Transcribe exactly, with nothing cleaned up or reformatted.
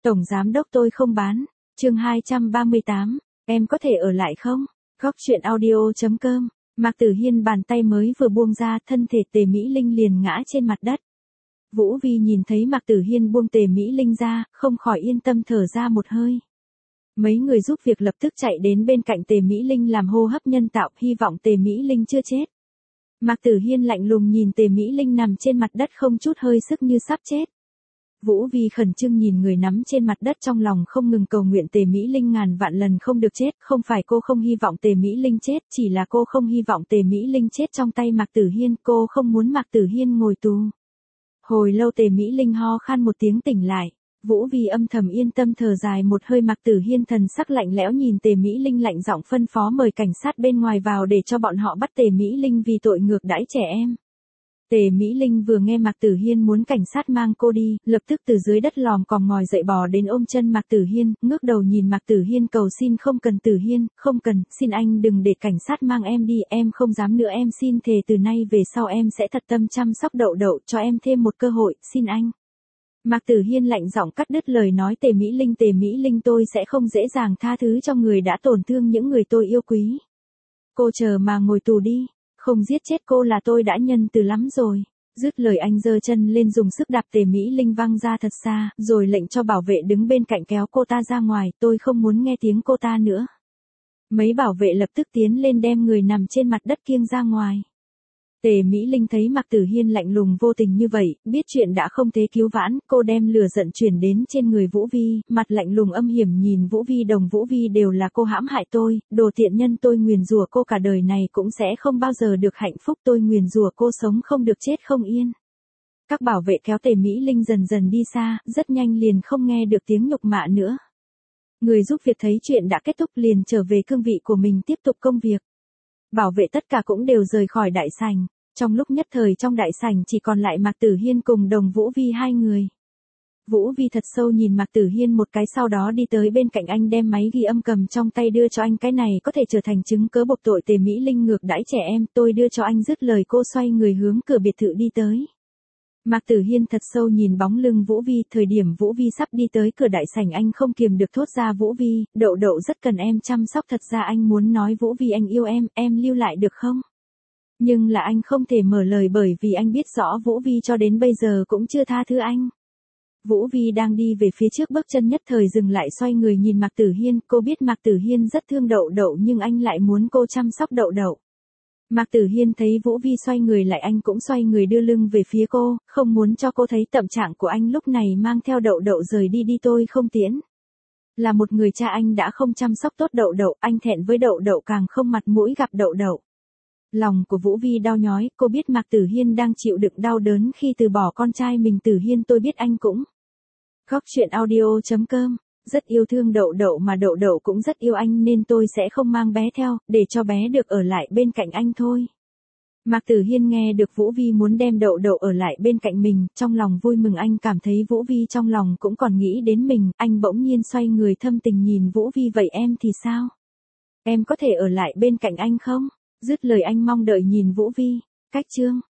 Tổng giám đốc tôi không bán. Chương hai trăm ba mươi tám, em có thể ở lại không? Góc truyện audio chấm com. Mạc Tử Hiên bàn tay mới vừa buông ra, thân thể Tề Mỹ Linh liền ngã trên mặt đất. Vũ Vi nhìn thấy Mạc Tử Hiên buông Tề Mỹ Linh ra, không khỏi yên tâm thở ra một hơi. Mấy người giúp việc lập tức chạy đến bên cạnh Tề Mỹ Linh làm hô hấp nhân tạo, hy vọng Tề Mỹ Linh chưa chết. Mạc Tử Hiên lạnh lùng nhìn Tề Mỹ Linh nằm trên mặt đất không chút hơi sức như sắp chết. Vũ Vi khẩn trương nhìn người nằm trên mặt đất, trong lòng không ngừng cầu nguyện Tề Mỹ Linh ngàn vạn lần không được chết, không phải cô không hy vọng Tề Mỹ Linh chết, chỉ là cô không hy vọng Tề Mỹ Linh chết trong tay Mạc Tử Hiên, cô không muốn Mạc Tử Hiên ngồi tù. Hồi lâu Tề Mỹ Linh ho khan một tiếng tỉnh lại, Vũ Vi âm thầm yên tâm thở dài một hơi. Mạc Tử Hiên thần sắc lạnh lẽo nhìn Tề Mỹ Linh, lạnh giọng phân phó mời cảnh sát bên ngoài vào để cho bọn họ bắt Tề Mỹ Linh vì tội ngược đãi trẻ em. Tề Mỹ Linh vừa nghe Mạc Tử Hiên muốn cảnh sát mang cô đi, lập tức từ dưới đất lòm còm ngồi dậy bò đến ôm chân Mạc Tử Hiên, ngước đầu nhìn Mạc Tử Hiên cầu xin, không cần Tử Hiên, không cần, xin anh đừng để cảnh sát mang em đi, em không dám nữa, em xin thề từ nay về sau em sẽ thật tâm chăm sóc Đậu Đậu, cho em thêm một cơ hội, xin anh. Mạc Tử Hiên lạnh giọng cắt đứt lời nói Tề Mỹ Linh, Tề Mỹ Linh tôi sẽ không dễ dàng tha thứ cho người đã tổn thương những người tôi yêu quý. Cô chờ mà ngồi tù đi. Không giết chết cô là tôi đã nhân từ lắm rồi. Dứt lời anh giơ chân lên dùng sức đạp Tề Mỹ Linh văng ra thật xa, rồi lệnh cho bảo vệ đứng bên cạnh kéo cô ta ra ngoài, tôi không muốn nghe tiếng cô ta nữa. Mấy bảo vệ lập tức tiến lên đem người nằm trên mặt đất kiêng ra ngoài. Tề Mỹ Linh thấy Mạc Tử Hiên lạnh lùng vô tình như vậy, biết chuyện đã không thể cứu vãn, cô đem lửa giận chuyển đến trên người Vũ Vi, mặt lạnh lùng âm hiểm nhìn Vũ Vi, đồng Vũ Vi đều là cô hãm hại tôi, đồ tiện nhân, tôi nguyền rủa cô cả đời này cũng sẽ không bao giờ được hạnh phúc, tôi nguyền rủa cô sống không được chết không yên. Các bảo vệ kéo Tề Mỹ Linh dần dần đi xa, rất nhanh liền không nghe được tiếng nhục mạ nữa. Người giúp việc thấy chuyện đã kết thúc liền trở về cương vị của mình tiếp tục công việc. Bảo vệ tất cả cũng đều rời khỏi đại sảnh. Trong lúc nhất thời trong đại sảnh chỉ còn lại Mạc Tử Hiên cùng đồng Vũ Vi hai người. Vũ Vi thật sâu nhìn Mạc Tử Hiên một cái, sau đó đi tới bên cạnh anh đem máy ghi âm cầm trong tay đưa cho anh, cái này có thể trở thành chứng cớ buộc tội Tề Mỹ Linh ngược đãi trẻ em, tôi đưa cho anh. Dứt lời cô xoay người hướng cửa biệt thự đi tới. Mạc Tử Hiên thật sâu nhìn bóng lưng Vũ Vi, thời điểm Vũ Vi sắp đi tới cửa đại sảnh anh không kiềm được thốt ra, Vũ Vi, Đậu Đậu rất cần em chăm sóc, thật ra anh muốn nói Vũ Vi anh yêu em, em lưu lại được không? Nhưng là anh không thể mở lời bởi vì anh biết rõ Vũ Vi cho đến bây giờ cũng chưa tha thứ anh. Vũ Vi đang đi về phía trước, bước chân nhất thời dừng lại, xoay người nhìn Mạc Tử Hiên, cô biết Mạc Tử Hiên rất thương Đậu Đậu nhưng anh lại muốn cô chăm sóc Đậu Đậu. Mạc Tử Hiên thấy Vũ Vi xoay người lại, anh cũng xoay người đưa lưng về phía cô, không muốn cho cô thấy tâm trạng của anh lúc này, mang theo Đậu Đậu rời đi đi, tôi không tiễn. Là một người cha anh đã không chăm sóc tốt Đậu Đậu, anh thẹn với Đậu Đậu, càng không mặt mũi gặp Đậu Đậu. Lòng của Vũ Vi đau nhói, cô biết Mạc Tử Hiên đang chịu đựng đau đớn khi từ bỏ con trai mình. Tử Hiên, tôi biết anh cũng. Góc truyện audio chấm com. Rất yêu thương Đậu Đậu mà Đậu Đậu cũng rất yêu anh nên tôi sẽ không mang bé theo, để cho bé được ở lại bên cạnh anh thôi. Mạc Tử Hiên nghe được Vũ Vi muốn đem Đậu Đậu ở lại bên cạnh mình, trong lòng vui mừng, anh cảm thấy Vũ Vi trong lòng cũng còn nghĩ đến mình, anh bỗng nhiên xoay người thâm tình nhìn Vũ Vi, vậy em thì sao? Em có thể ở lại bên cạnh anh không? Dứt lời anh mong đợi nhìn Vũ Vi. Cách chương